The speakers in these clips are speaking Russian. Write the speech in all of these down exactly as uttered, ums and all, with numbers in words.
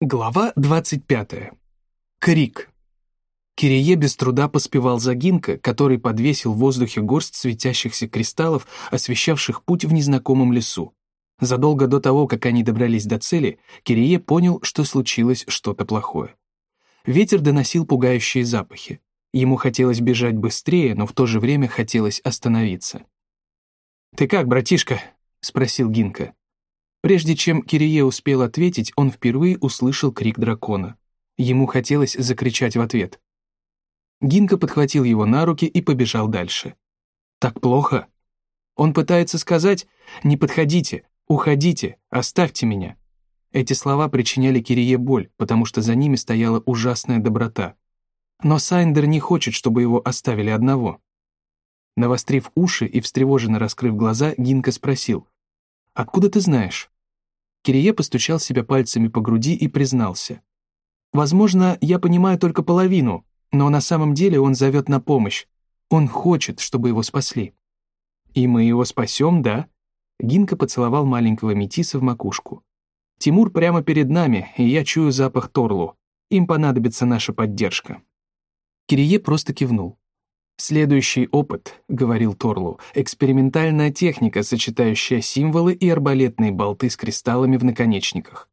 Глава двадцать пятая. Крик. Кирие без труда поспевал за Гинка, который подвесил в воздухе горсть светящихся кристаллов, освещавших путь в незнакомом лесу. Задолго до того, как они добрались до цели, Кирие понял, что случилось что-то плохое. Ветер доносил пугающие запахи. Ему хотелось бежать быстрее, но в то же время хотелось остановиться. «Ты как, братишка?» — спросил Гинка. Прежде чем Кирие успел ответить, он впервые услышал крик дракона. Ему хотелось закричать в ответ. Гинка подхватил его на руки и побежал дальше. «Так плохо?» Он пытается сказать «Не подходите, уходите, оставьте меня». Эти слова причиняли Кирие боль, потому что за ними стояла ужасная доброта. Но Сайндер не хочет, чтобы его оставили одного. Навострив уши и встревоженно раскрыв глаза, Гинка спросил: «Откуда ты знаешь?» Кирие постучал себя пальцами по груди и признался: «Возможно, я понимаю только половину, но на самом деле он зовет на помощь. Он хочет, чтобы его спасли». «И мы его спасем, да?» Гинка поцеловал маленького метиса в макушку. «Тимур прямо перед нами, и я чую запах Торлу. Им понадобится наша поддержка». Кирие просто кивнул. «Следующий опыт», — говорил Торлу, — «экспериментальная техника, сочетающая символы и арбалетные болты с кристаллами в наконечниках».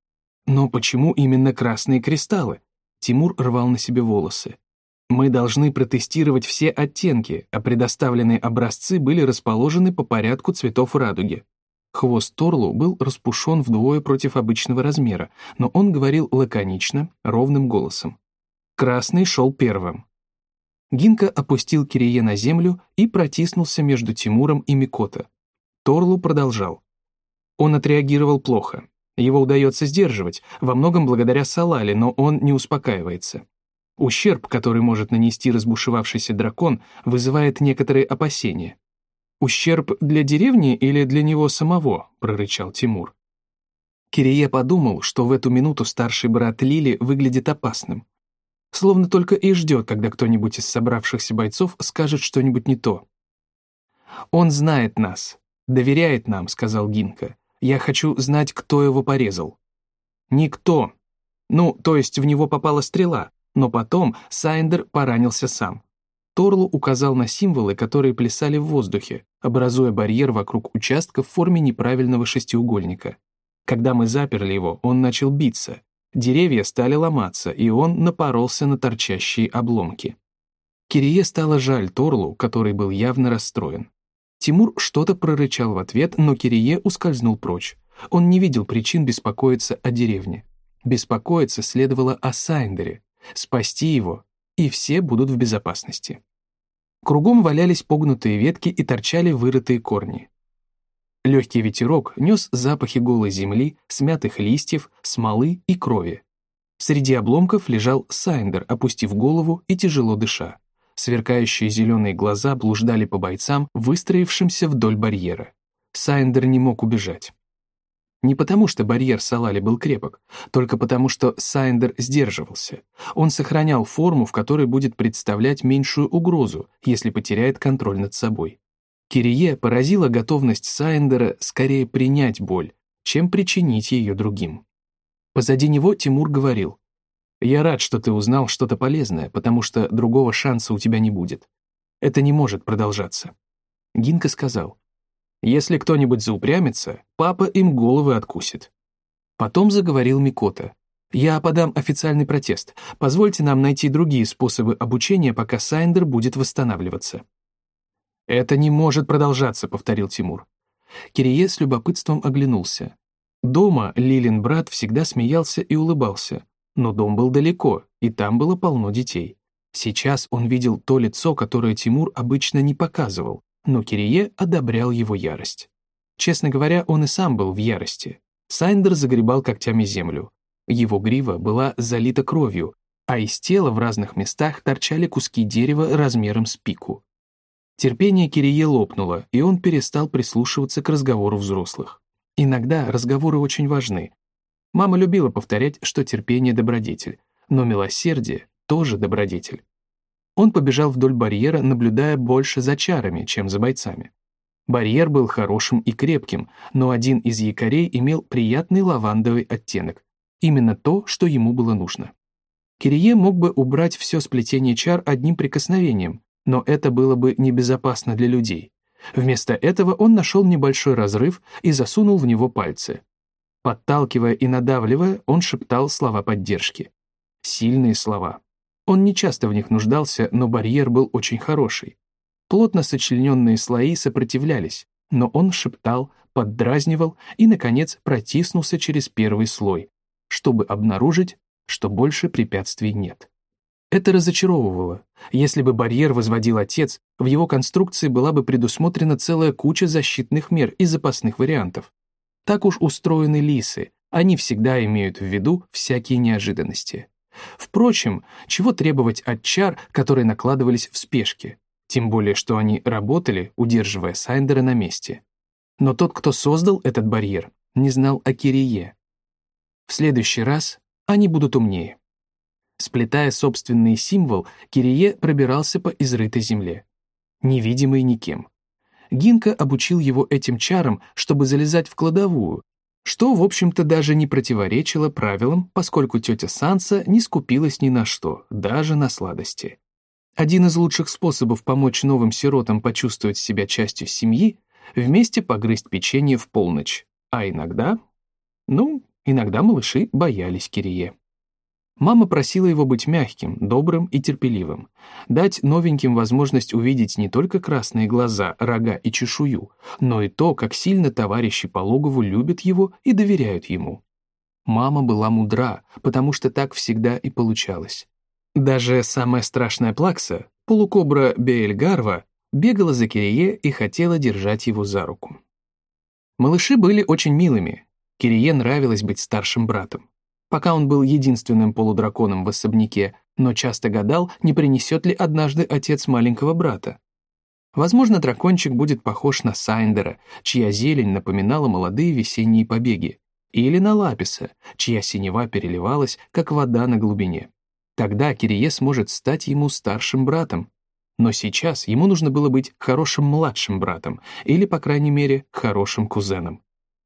«Но почему именно красные кристаллы?» Тимур рвал на себе волосы. «Мы должны протестировать все оттенки, а предоставленные образцы были расположены по порядку цветов радуги». Хвост Торлу был распушен вдвое против обычного размера, но он говорил лаконично, ровным голосом. Красный шел первым. Гинка опустил Кирие на землю и протиснулся между Тимуром и Микото. Торлу продолжал. Он отреагировал плохо. Его удается сдерживать, во многом благодаря Салале, но он не успокаивается. Ущерб, который может нанести разбушевавшийся дракон, вызывает некоторые опасения. «Ущерб для деревни или для него самого?» — прорычал Тимур. Кирие подумал, что в эту минуту старший брат Лили выглядит опасным. Словно только и ждет, когда кто-нибудь из собравшихся бойцов скажет что-нибудь не то. «Он знает нас, доверяет нам», — сказал Гинка. «Я хочу знать, кто его порезал». «Никто. Ну, то есть в него попала стрела, но потом Сайндер поранился сам». Торлу указал на символы, которые плясали в воздухе, образуя барьер вокруг участка в форме неправильного шестиугольника. Когда мы заперли его, он начал биться. Деревья стали ломаться, и он напоролся на торчащие обломки. Кирие стало жаль Торлу, который был явно расстроен. Тимур что-то прорычал в ответ, но Кирие ускользнул прочь. Он не видел причин беспокоиться о деревне. Беспокоиться следовало о Сайндере, спасти его, и все будут в безопасности. Кругом валялись погнутые ветки и торчали вырытые корни. Легкий ветерок нес запахи голой земли, смятых листьев, смолы и крови. Среди обломков лежал Сайндер, опустив голову и тяжело дыша. Сверкающие зеленые глаза блуждали по бойцам, выстроившимся вдоль барьера. Сайндер не мог убежать. Не потому, что барьер Салали был крепок, только потому, что Сайндер сдерживался. Он сохранял форму, в которой будет представлять меньшую угрозу, если потеряет контроль над собой. Кирие поразила готовность Сайндера скорее принять боль, чем причинить ее другим. Позади него Тимур говорил: «Я рад, что ты узнал что-то полезное, потому что другого шанса у тебя не будет. Это не может продолжаться». Гинка сказал: «Если кто-нибудь заупрямится, папа им головы откусит». Потом заговорил Микото: «Я подам официальный протест. Позвольте нам найти другие способы обучения, пока Сайндер будет восстанавливаться». «Это не может продолжаться», — повторил Тимур. Кирие с любопытством оглянулся. Дома Лилин брат всегда смеялся и улыбался, но дом был далеко, и там было полно детей. Сейчас он видел то лицо, которое Тимур обычно не показывал, но Кирие одобрял его ярость. Честно говоря, он и сам был в ярости. Сайндер загребал когтями землю. Его грива была залита кровью, а из тела в разных местах торчали куски дерева размером с пику. Терпение Кирие лопнуло, и он перестал прислушиваться к разговору взрослых. Иногда разговоры очень важны. Мама любила повторять, что терпение — добродетель, но милосердие — тоже добродетель. Он побежал вдоль барьера, наблюдая больше за чарами, чем за бойцами. Барьер был хорошим и крепким, но один из якорей имел приятный лавандовый оттенок. Именно то, что ему было нужно. Кирие мог бы убрать все сплетение чар одним прикосновением, но это было бы небезопасно для людей. Вместо этого он нашел небольшой разрыв и засунул в него пальцы. Подталкивая и надавливая, он шептал слова поддержки. Сильные слова. Он не часто в них нуждался, но барьер был очень хороший. Плотно сочлененные слои сопротивлялись, но он шептал, поддразнивал и, наконец, протиснулся через первый слой, чтобы обнаружить, что больше препятствий нет. Это разочаровывало. Если бы барьер возводил отец, в его конструкции была бы предусмотрена целая куча защитных мер и запасных вариантов. Так уж устроены лисы, они всегда имеют в виду всякие неожиданности. Впрочем, чего требовать от чар, которые накладывались в спешке? Тем более, что они работали, удерживая Сайндера на месте. Но тот, кто создал этот барьер, не знал о Кирие. В следующий раз они будут умнее. Сплетая собственный символ, Кирие пробирался по изрытой земле. Невидимый никем. Гинка обучил его этим чарам, чтобы залезать в кладовую, что, в общем-то, даже не противоречило правилам, поскольку тетя Санса не скупилась ни на что, даже на сладости. Один из лучших способов помочь новым сиротам почувствовать себя частью семьи — вместе погрызть печенье в полночь, а иногда... Ну, иногда малыши боялись Кирие. Мама просила его быть мягким, добрым и терпеливым, дать новеньким возможность увидеть не только красные глаза, рога и чешую, но и то, как сильно товарищи по логову любят его и доверяют ему. Мама была мудра, потому что так всегда и получалось. Даже самая страшная плакса, полукобра Беэльгарва, бегала за Кирие и хотела держать его за руку. Малыши были очень милыми. Кирие нравилось быть старшим братом. Пока он был единственным полудраконом в особняке, но часто гадал, не принесет ли однажды отец маленького брата. Возможно, дракончик будет похож на Сайндера, чья зелень напоминала молодые весенние побеги, или на Лаписа, чья синева переливалась, как вода на глубине. Тогда Кирие сможет стать ему старшим братом. Но сейчас ему нужно было быть хорошим младшим братом, или, по крайней мере, хорошим кузеном.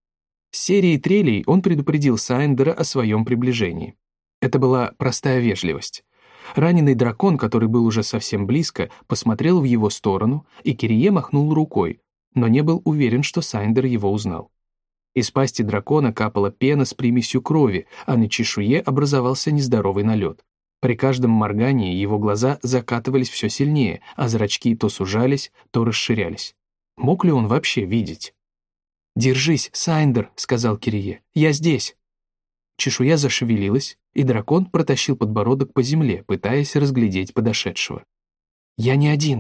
С серией трелей он предупредил Сайндера о своем приближении. Это была простая вежливость. Раненый дракон, который был уже совсем близко, посмотрел в его сторону, и Кирие махнул рукой, но не был уверен, что Сайндер его узнал. Из пасти дракона капала пена с примесью крови, а на чешуе образовался нездоровый налет. При каждом моргании его глаза закатывались все сильнее, а зрачки то сужались, то расширялись. Мог ли он вообще видеть? «Держись, Сайндер», — сказал Кирие, — «я здесь». Чешуя зашевелилась, и дракон протащил подбородок по земле, пытаясь разглядеть подошедшего. «Я не один.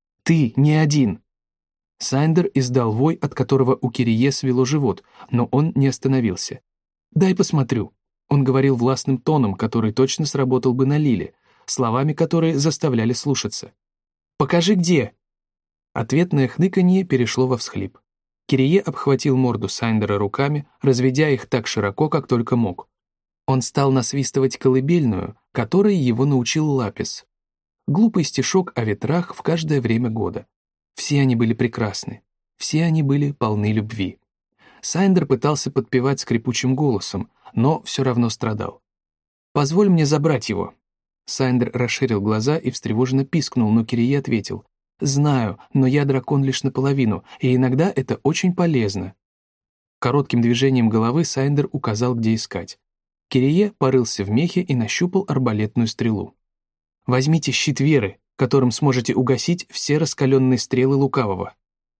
Ты не один». Сайндер издал вой, от которого у Кирие свело живот, но он не остановился. «Дай посмотрю». Он говорил властным тоном, который точно сработал бы на Лиле, словами, которые заставляли слушаться. «Покажи, где». Ответное хныканье перешло во всхлип. Кирие обхватил морду Сайндера руками, разведя их так широко, как только мог. Он стал насвистывать колыбельную, которой его научил Лапис. Глупый стишок о ветрах в каждое время года. Все они были прекрасны, все они были полны любви. Сайндер пытался подпевать скрипучим голосом, но все равно страдал. «Позволь мне забрать его». Сайндер расширил глаза и встревоженно пискнул, но Кирие ответил: «Знаю, но я дракон лишь наполовину, и иногда это очень полезно». Коротким движением головы Сайндер указал, где искать. Кирие порылся в мехе и нащупал арбалетную стрелу. «Возьмите щит веры, которым сможете угасить все раскаленные стрелы лукавого».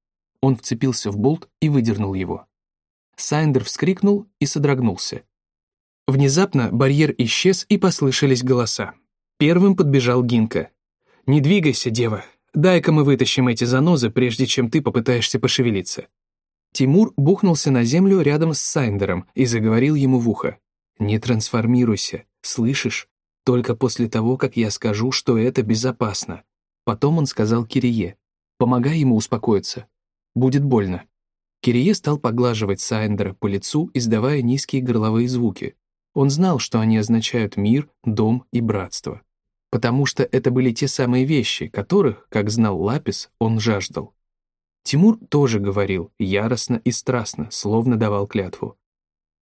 Он вцепился в болт и выдернул его. Сайндер вскрикнул и содрогнулся. Внезапно барьер исчез, и послышались голоса. Первым подбежал Гинка. «Не двигайся, дева. Дай-ка мы вытащим эти занозы, прежде чем ты попытаешься пошевелиться». Тимур бухнулся на землю рядом с Сайндером и заговорил ему в ухо. «Не трансформируйся, слышишь? Только после того, как я скажу, что это безопасно». Потом он сказал Кирие: «Помогай ему успокоиться. Будет больно». Кирие стал поглаживать Сайндера по лицу, издавая низкие горловые звуки. Он знал, что они означают мир, дом и братство. Потому что это были те самые вещи, которых, как знал Лапис, он жаждал. Тимур тоже говорил, яростно и страстно, словно давал клятву.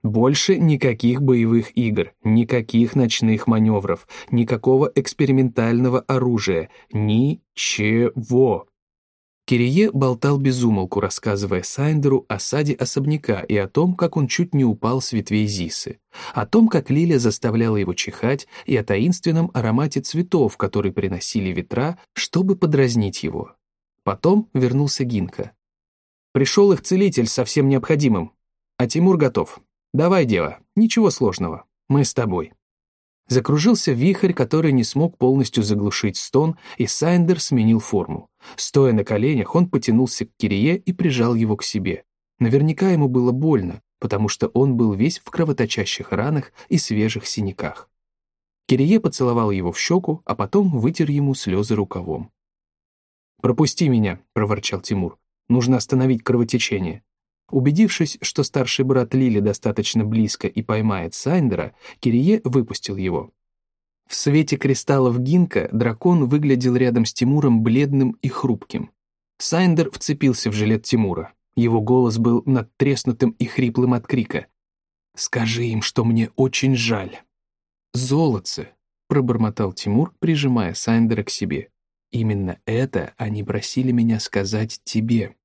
Больше никаких боевых игр, никаких ночных маневров, никакого экспериментального оружия, ничего. Кирие болтал без умолку, рассказывая Сайндеру о саде особняка и о том, как он чуть не упал с ветвей Зисы, о том, как Лиля заставляла его чихать, и о таинственном аромате цветов, которые приносили ветра, чтобы подразнить его. Потом вернулся Гинка. «Пришел их целитель со всем необходимым, а Тимур готов. Давай, дева, ничего сложного, мы с тобой». Закружился вихрь, который не смог полностью заглушить стон, и Сайндер сменил форму. Стоя на коленях, он потянулся к Кирие и прижал его к себе. Наверняка ему было больно, потому что он был весь в кровоточащих ранах и свежих синяках. Кирие поцеловал его в щеку, а потом вытер ему слезы рукавом. «Пропусти меня», — проворчал Тимур. «Нужно остановить кровотечение». Убедившись, что старший брат Лили достаточно близко и поймает Сайндера, Кирие выпустил его. В свете кристаллов Гинка дракон выглядел рядом с Тимуром бледным и хрупким. Сайндер вцепился в жилет Тимура. Его голос был надтреснутым и хриплым от крика. «Скажи им, что мне очень жаль». «Золотце», — пробормотал Тимур, прижимая Сайндера к себе. «Именно это они просили меня сказать тебе».